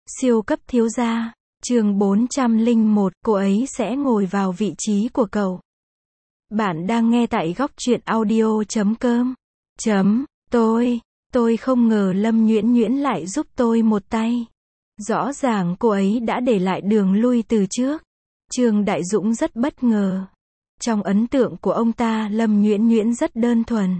Siêu cấp thiếu gia, chương 401, cô ấy sẽ ngồi vào vị trí của cậu. Bạn đang nghe tại góc truyện audio.com. Tôi không ngờ Lâm Nhuyễn Nhuyễn lại giúp tôi một tay. Rõ ràng cô ấy đã để lại đường lui từ trước. Trương Đại Dũng rất bất ngờ. Trong ấn tượng của ông ta, Lâm Nhuyễn Nhuyễn rất đơn thuần.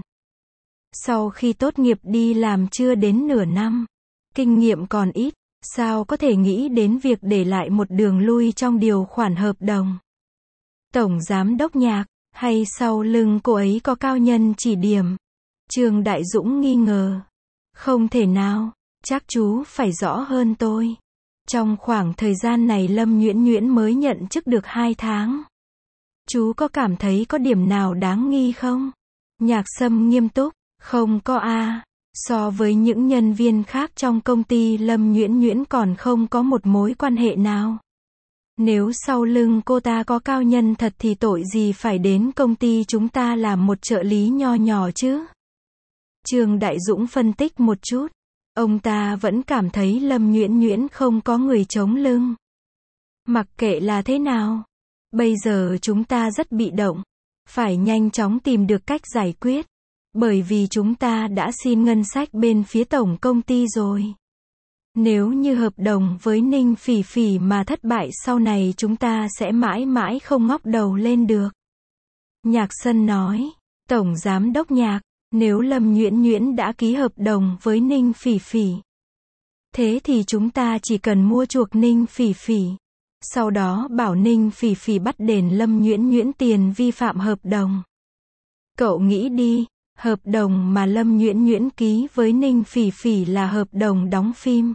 Sau khi tốt nghiệp đi làm chưa đến nửa năm, kinh nghiệm còn ít, sao có thể nghĩ đến việc để lại một đường lui trong điều khoản hợp đồng. Tổng giám đốc Nhạc, hay sau lưng cô ấy có cao nhân chỉ điểm? Trương Đại Dũng nghi ngờ. Không thể nào, chắc chú phải rõ hơn tôi. Trong khoảng thời gian này Lâm Nhuyễn Nhuyễn mới nhận chức được 2 tháng. Chú có cảm thấy có điểm nào đáng nghi không? Nhạc Sâm nghiêm túc. Không có a. So với những nhân viên khác trong công ty, Lâm Nhuyễn Nhuyễn còn không có một mối quan hệ nào. Nếu sau lưng cô ta có cao nhân thật thì tội gì phải đến công ty chúng ta làm một trợ lý nho nhỏ chứ? Trương Đại Dũng phân tích một chút. Ông ta vẫn cảm thấy Lâm Nhuyễn Nhuyễn không có người chống lưng. Mặc kệ là thế nào, bây giờ chúng ta rất bị động. Phải nhanh chóng tìm được cách giải quyết. Bởi vì chúng ta đã xin ngân sách bên phía tổng công ty rồi. Nếu như hợp đồng với Ninh Phỉ Phỉ mà thất bại, sau này chúng ta sẽ mãi mãi không ngóc đầu lên được. Nhạc Sân nói. Tổng giám đốc Nhạc, nếu Lâm Nhuyễn Nhuyễn đã ký hợp đồng với Ninh Phỉ Phỉ, thế thì chúng ta chỉ cần mua chuộc Ninh Phỉ Phỉ. Sau đó bảo Ninh Phỉ Phỉ bắt đền Lâm Nhuyễn Nhuyễn tiền vi phạm hợp đồng. Cậu nghĩ đi. Hợp đồng mà Lâm Nhuyễn Nhuyễn ký với Ninh Phỉ Phỉ là hợp đồng đóng phim.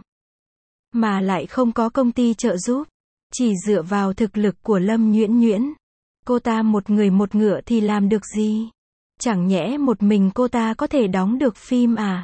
Mà lại không có công ty trợ giúp. Chỉ dựa vào thực lực của Lâm Nhuyễn Nhuyễn. Cô ta một người một ngựa thì làm được gì? Chẳng nhẽ một mình cô ta có thể đóng được phim à?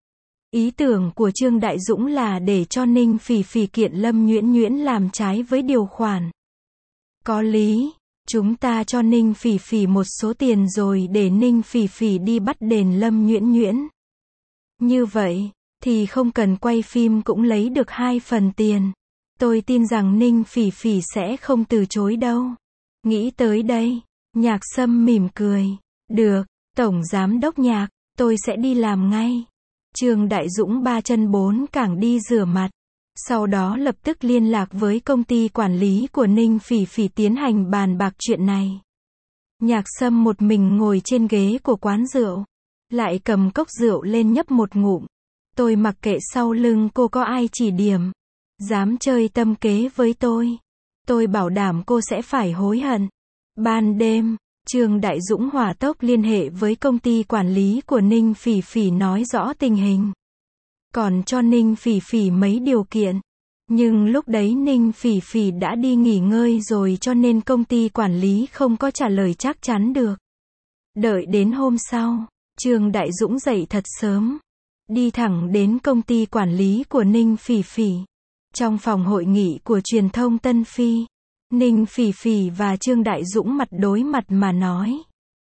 Ý tưởng của Trương Đại Dũng là để cho Ninh Phỉ Phỉ kiện Lâm Nhuyễn Nhuyễn làm trái với điều khoản. Có lý. Chúng ta cho Ninh Phỉ Phỉ một số tiền rồi để Ninh Phỉ Phỉ đi bắt đền Lâm Nhuyễn Nhuyễn. Như vậy, thì không cần quay phim cũng lấy được 2 phần tiền. Tôi tin rằng Ninh Phỉ Phỉ sẽ không từ chối đâu. Nghĩ tới đây, Nhạc Sâm mỉm cười. Được, Tổng Giám đốc Nhạc, tôi sẽ đi làm ngay. Trương Đại Dũng 3 chân 4 cẳng đi rửa mặt. Sau đó lập tức liên lạc với công ty quản lý của Ninh Phỉ Phỉ tiến hành bàn bạc chuyện này. Nhạc Sâm một mình ngồi trên ghế của quán rượu. Lại cầm cốc rượu lên nhấp một ngụm. Tôi mặc kệ sau lưng cô có ai chỉ điểm. Dám chơi tâm kế với tôi bảo đảm cô sẽ phải hối hận. Ban đêm, Trương Đại Dũng hỏa tốc liên hệ với công ty quản lý của Ninh Phỉ Phỉ nói rõ tình hình. Còn cho Ninh Phỉ Phỉ mấy điều kiện. Nhưng lúc đấy Ninh Phỉ Phỉ đã đi nghỉ ngơi rồi cho nên công ty quản lý không có trả lời chắc chắn được. Đợi đến hôm sau, Trương Đại Dũng dậy thật sớm. Đi thẳng đến công ty quản lý của Ninh Phỉ Phỉ. Trong phòng hội nghị của truyền thông Tân Phi, Ninh Phỉ Phỉ và Trương Đại Dũng mặt đối mặt mà nói.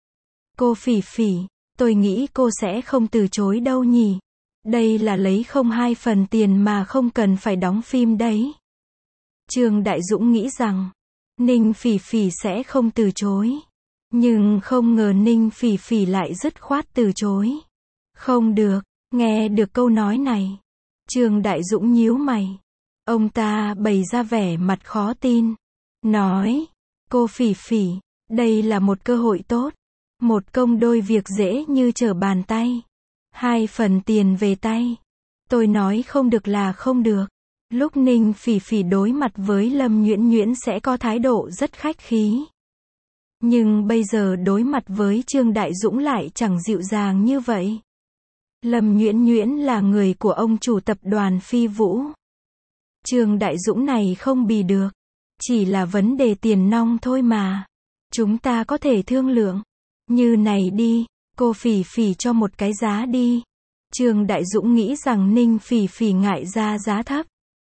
Cô Phỉ Phỉ, tôi nghĩ cô sẽ không từ chối đâu nhỉ. Đây là lấy không 2 phần tiền mà không cần phải đóng phim đấy. Trương Đại Dũng nghĩ rằng Ninh Phỉ Phỉ sẽ không từ chối. Nhưng không ngờ Ninh Phỉ Phỉ lại dứt khoát từ chối. Không được. Nghe được câu nói này, Trương Đại Dũng nhíu mày. Ông ta bày ra vẻ mặt khó tin. Nói, cô Phỉ Phỉ, đây là một cơ hội tốt. Một công đôi việc dễ như trở bàn tay. 2 phần tiền về tay. Tôi nói không được là không được. Lúc Ninh Phỉ Phỉ đối mặt với Lâm Nhuyễn Nhuyễn sẽ có thái độ rất khách khí. Nhưng bây giờ đối mặt với Trương Đại Dũng lại chẳng dịu dàng như vậy. Lâm Nhuyễn Nhuyễn là người của ông chủ tập đoàn Phi Vũ. Trương Đại Dũng này không bì được. Chỉ là vấn đề tiền nong thôi mà. Chúng ta có thể thương lượng. Như này đi. Cô Phỉ Phỉ cho một cái giá đi. Trương Đại Dũng nghĩ rằng Ninh Phỉ Phỉ ngại ra giá thấp.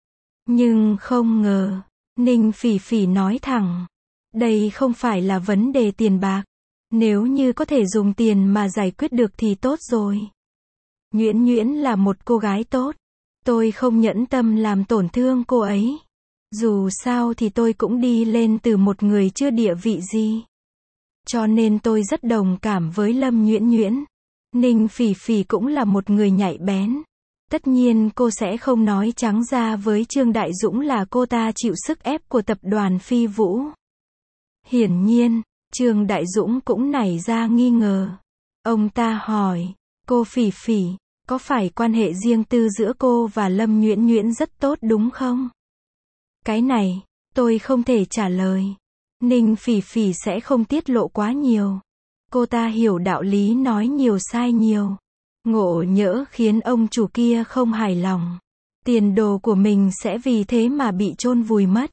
Nhưng không ngờ, Ninh Phỉ Phỉ nói thẳng. Đây không phải là vấn đề tiền bạc. Nếu như có thể dùng tiền mà giải quyết được thì tốt rồi. Nhuyễn Nhuyễn là một cô gái tốt. Tôi không nhẫn tâm làm tổn thương cô ấy. Dù sao thì tôi cũng đi lên từ một người chưa địa vị gì. Cho nên tôi rất đồng cảm với Lâm Nhuyễn Nhuyễn. Ninh Phỉ Phỉ cũng là một người nhạy bén. Tất nhiên cô sẽ không nói trắng ra với Trương Đại Dũng là cô ta chịu sức ép của tập đoàn Phi Vũ. Hiển nhiên, Trương Đại Dũng cũng nảy ra nghi ngờ. Ông ta hỏi, cô Phỉ Phỉ, có phải quan hệ riêng tư giữa cô và Lâm Nhuyễn Nhuyễn rất tốt đúng không? Cái này, tôi không thể trả lời. Ninh Phỉ Phỉ sẽ không tiết lộ quá nhiều. Cô ta hiểu đạo lý nói nhiều sai nhiều. Ngộ nhỡ khiến ông chủ kia không hài lòng. Tiền đồ của mình sẽ vì thế mà bị chôn vùi mất.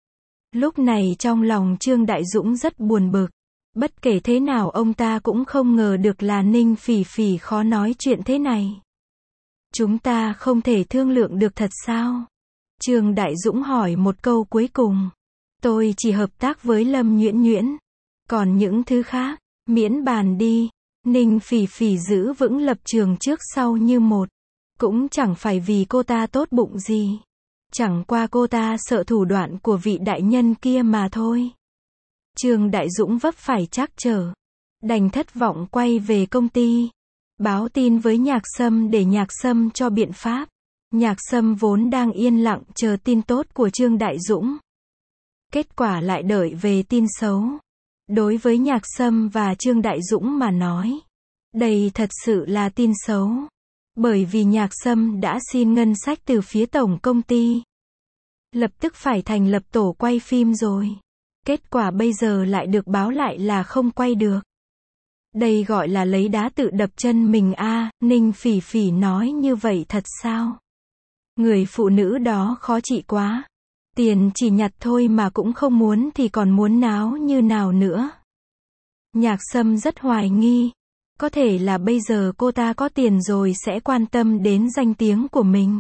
Lúc này trong lòng Trương Đại Dũng rất buồn bực. Bất kể thế nào ông ta cũng không ngờ được là Ninh Phỉ Phỉ khó nói chuyện thế này. Chúng ta không thể thương lượng được thật sao? Trương Đại Dũng hỏi một câu cuối cùng. Tôi chỉ hợp tác với Lâm Nhuyễn Nhuyễn. Còn những thứ khác, miễn bàn đi. Ninh Phỉ Phỉ giữ vững lập trường trước sau như một. Cũng chẳng phải vì cô ta tốt bụng gì. Chẳng qua cô ta sợ thủ đoạn của vị đại nhân kia mà thôi. Trương Đại Dũng vấp phải trắc trở. Đành thất vọng quay về công ty. Báo tin với Nhạc Sâm để Nhạc Sâm cho biện pháp. Nhạc Sâm vốn đang yên lặng chờ tin tốt của Trương Đại Dũng. Kết quả lại đợi về tin xấu. Đối với Nhạc Sâm và Trương Đại Dũng mà nói, đây thật sự là tin xấu. Bởi vì Nhạc Sâm đã xin ngân sách từ phía tổng công ty. Lập tức phải thành lập tổ quay phim rồi. Kết quả bây giờ lại được báo lại là không quay được. Đây gọi là lấy đá tự đập chân mình a. Ninh Phỉ Phỉ nói như vậy thật sao? Người phụ nữ đó khó trị quá. Tiền chỉ nhặt thôi mà cũng không muốn thì còn muốn náo như nào nữa. Nhạc Sâm rất hoài nghi. Có thể là bây giờ cô ta có tiền rồi sẽ quan tâm đến danh tiếng của mình.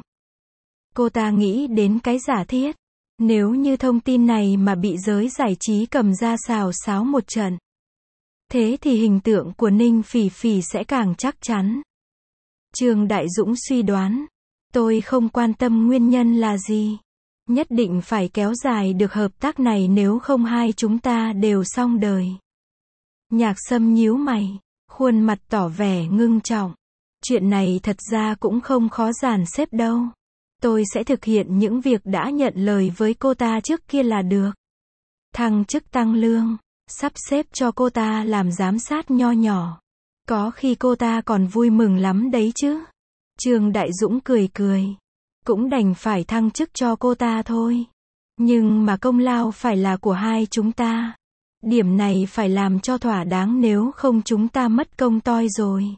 Cô ta nghĩ đến cái giả thiết. Nếu như thông tin này mà bị giới giải trí cầm ra xào xáo một trận. Thế thì hình tượng của Ninh Phỉ Phỉ sẽ càng chắc chắn. Trương Đại Dũng suy đoán. Tôi không quan tâm nguyên nhân là gì. Nhất định phải kéo dài được hợp tác này nếu không hai chúng ta đều xong đời. Nhạc Sâm nhíu mày, khuôn mặt tỏ vẻ ngưng trọng. Chuyện này thật ra cũng không khó dàn xếp đâu. Tôi sẽ thực hiện những việc đã nhận lời với cô ta trước kia là được. Thăng chức tăng lương, sắp xếp cho cô ta làm giám sát nho nhỏ. Có khi cô ta còn vui mừng lắm đấy chứ. Trương Đại Dũng cười cười. Cũng đành phải thăng chức cho cô ta thôi. Nhưng mà công lao phải là của hai chúng ta. Điểm này phải làm cho thỏa đáng nếu không chúng ta mất công toi rồi.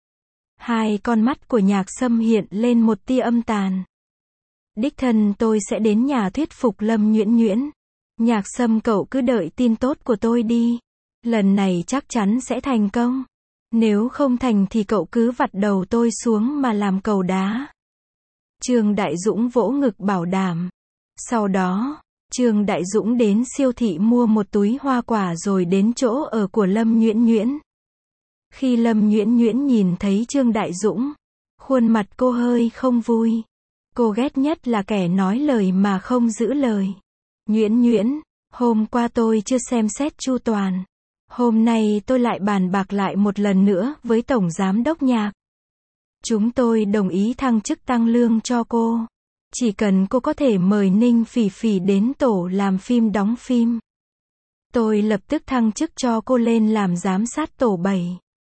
Hai con mắt của Nhạc Sâm hiện lên một tia âm tàn. Đích thân tôi sẽ đến nhà thuyết phục Lâm Nhuyễn Nhuyễn. Nhạc Sâm cậu cứ đợi tin tốt của tôi đi. Lần này chắc chắn sẽ thành công. Nếu không thành thì cậu cứ vặt đầu tôi xuống mà làm cầu đá. Trương Đại Dũng vỗ ngực bảo đảm. Sau đó, Trương Đại Dũng đến siêu thị mua một túi hoa quả rồi đến chỗ ở của Lâm Nhuyễn Nhuyễn. Khi Lâm Nhuyễn Nhuyễn nhìn thấy Trương Đại Dũng, khuôn mặt cô hơi không vui. Cô ghét nhất là kẻ nói lời mà không giữ lời. Nhuyễn Nhuyễn, hôm qua tôi chưa xem xét chu toàn. Hôm nay tôi lại bàn bạc lại một lần nữa với Tổng Giám đốc Nhạc. Chúng tôi đồng ý thăng chức tăng lương cho cô. Chỉ cần cô có thể mời Ninh Phỉ Phỉ đến tổ làm phim đóng phim. Tôi lập tức thăng chức cho cô lên làm giám sát tổ 7.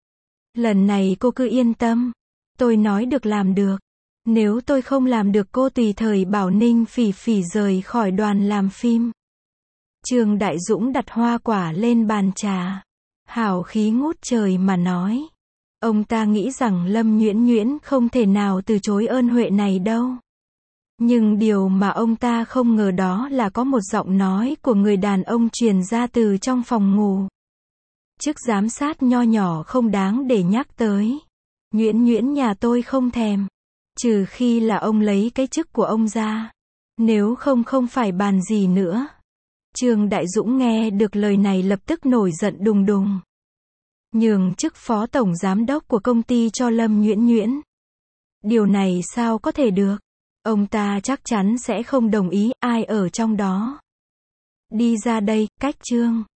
Lần này cô cứ yên tâm. Tôi nói được làm được. Nếu tôi không làm được cô tùy thời bảo Ninh Phỉ Phỉ rời khỏi đoàn làm phim. Trương Đại Dũng đặt hoa quả lên bàn trà. Hào khí ngút trời mà nói. Ông ta nghĩ rằng Lâm Nhuyễn Nhuyễn không thể nào từ chối ơn huệ này đâu. Nhưng điều mà ông ta không ngờ đó là có một giọng nói của người đàn ông truyền ra từ trong phòng ngủ. Chức giám sát nho nhỏ không đáng để nhắc tới. Nhuyễn Nhuyễn nhà tôi không thèm. Trừ khi là ông lấy cái chức của ông ra. Nếu không không phải bàn gì nữa. Trương Đại Dũng nghe được lời này lập tức nổi giận đùng đùng. Nhường chức phó tổng giám đốc của công ty cho Lâm Nhuyễn Nhuyễn. Điều này sao có thể được? Ông ta chắc chắn sẽ không đồng ý, ai ở trong đó. Đi ra đây, cách Trương.